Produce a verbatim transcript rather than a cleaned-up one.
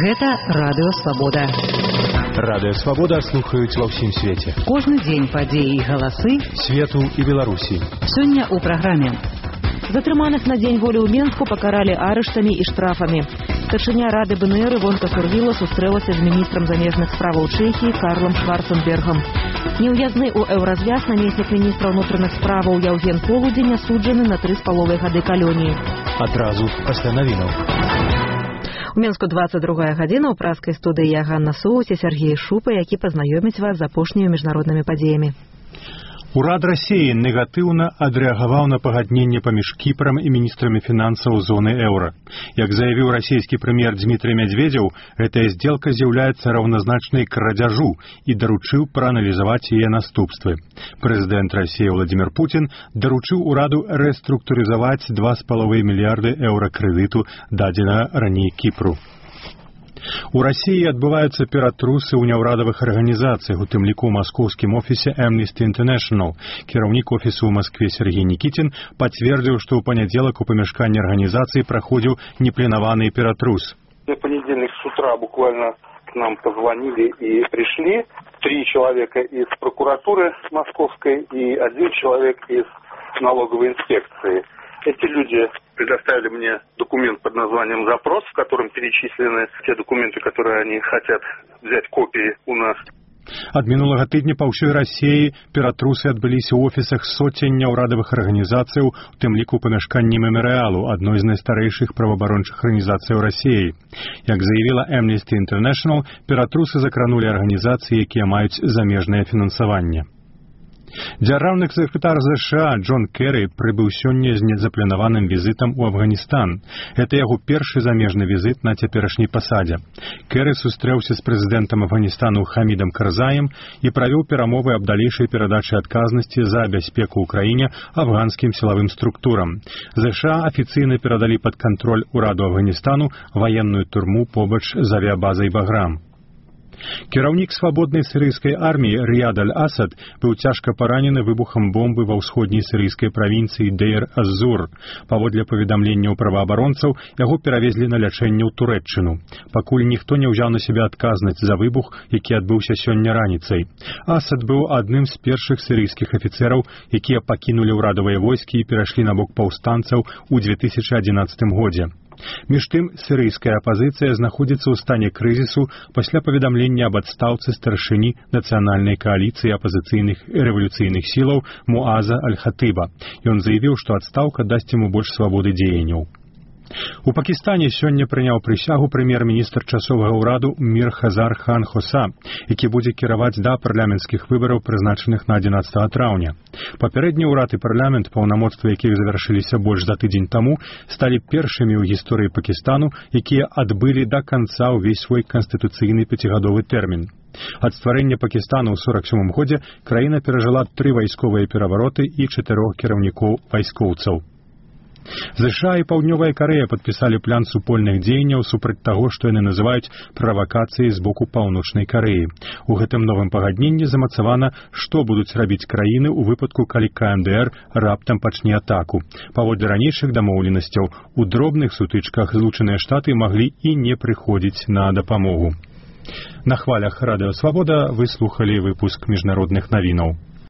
Гэта Радыё Свабода. Радыё Свабода слухаюць ва ўсім свеце. Кожны дзень падзеі і галасы свету і Беларусі. Сёння ў праграме. Затрыманых на дзень волі ў Менску пакаралі арыштамі і штрафамі. Старшыня рады БНР Івонка Курвіла сустрэлася з міністрам замежных справаў Чэхіі Карлам Шварценбергам. Неўязны ў еўразвяз намеснік міністра ўнутраных справаў Яўген Полудзень асуджаны на тры з паловай гады калоніі. Адразу пасля навінаў. У Менску двадцать другая гадзіна, ў праскай студыі я Ганна Соус і Сергей Шупа, які пазнаёміць вас з апошнімі міжнароднымі падзеямі. Урад Расіі негатыўна адрэагаваў на пагадненне паміж Кіпрам і міністрамі фінансаў зоны еўра. Як заявіў расійскі прэм'ер Дмітрий Медведзеў, гэтая здзелка з'яўляецца раўназначнай крадзяжу і даручыў прааналізаваць яе наступствы. Прэзідэнт Расіі Владзімір Пуцін даручыў ураду рэструктурызаваць два з паловай мільярды еўра крэдыту, дадзенага раней Кіпру. У Расіі адбываюцца ператрусы ў няўрадавых арганізацыях, у тым ліку ў маскоўскім офісе Amnesty International. Кіраўнік офісу ў Маскве Сергей Никитин пацвердзіў, што ў панядзелак у памяшканні арганізацыі праходзіў непленаваны ператрус. В понедельник с утра буквально к нам позвонили и пришли три человека из прокуратуры московской и один человек из налоговой инспекции. Эти люди предоставили мне документ под названием «Запрос», в котором перечислены те документы, которые они хотят взять копии у нас. Ад мінулага тыдня па ўсёй Расіі ператрусы адбыліся ў офісах соцень няўрадавых арганізацыяў, у тым ліку памяшканні Мемарыялу, адной з найстарэйшых праваабарончых арганізацый Расіі. Як заявіла Amnesty International, ператрусы закранулі арганізацыі, якія маюць замежнае фінансаванне. Дзяржаўны сакратар ЗША Джон Керрі прыбыў сёння з незапланаваным візітам у Афганістан. Гэта яго першы замежны візіт на цяперашняй пасадзе. Керрі сустрэўся з прэзідэнтам Афганістану Хамідам Карзаем і правёў перамовы аб далейшай перадачы адказнасці за бяспеку ў краіне афганскім сілавым структурам. ЗША афіцыйна перадалі пад кантроль ураду Афганістану ваенную турму побач з авіябазай Баграм. Кіраўнік свабоднай сірыйскай арміі Рияд аль-Асад быў цяжка паранены выбухам бомбы ва ўсходняй сірыйскай правінцыі Дейр-аз-Зур. Паводле паведамленняў праваабаронцаў, яго перавезлі на лячэнне ў Турэччыну. Пакуль ніхто не ўзяў на сябе адказнасць за выбух, які адбыўся сёння раніцай. Асад быў адным з першых сірыйскіх афіцэраў, якія пакінулі ўрадавыя войскі і перайшлі на бок паўстанцаў у дзве тысячы адзінаццатым годзе. Між тым, сірыйская апазіцыя знаходзіцца ў стане крызісу пасля паведамлення аб адстаўцы старшыні нацыянальнай кааліцыі апазіцыйных і рэвалюцыйных сілаў Муаза аль-Хатыба. Ён заявіў, што адстаўка дасць яму больш свабоды дзеянняў. У Пакістане сёння прыняў прысягу прэм'ер-міністр часовага ўраду Мір Хазар Хан Хоса, які будзе кіраваць да парламенцкіх выбараў, прызначаных на адзінаццатага траўня. Папярэдні ўрад і парламент, паўнамоцтвы якіх завяршыліся больш за тыдзень таму, сталі першымі ў гісторыі Пакістану, якія адбылі да канца ўвесь свой канстытуцыйны пяцігадовы тэрмін. Ад стварэння Пакістану ў сорак сёмым годзе краіна перажыла тры вайсковыя перавароты і чатырох кіраўнікоў вайскоўцаў. ЗША і Паўднёвая Карэя падпісалі план супольных дзеянняў супраць таго, што яны называюць правакацыяй з боку Паўночнай Карэі. У гэтым новым пагадненні замацавана, што будуць рабіць краіны ў выпадку, калі КНДР раптам пачне атаку. Паводле ранейшых дамоўленасцяў, у дробных сутычках Злучаныя Штаты маглі і не прыходзіць на дапамогу. На хвалях Радыё Свабода вы слухалі выпуск міжнародных навінаў.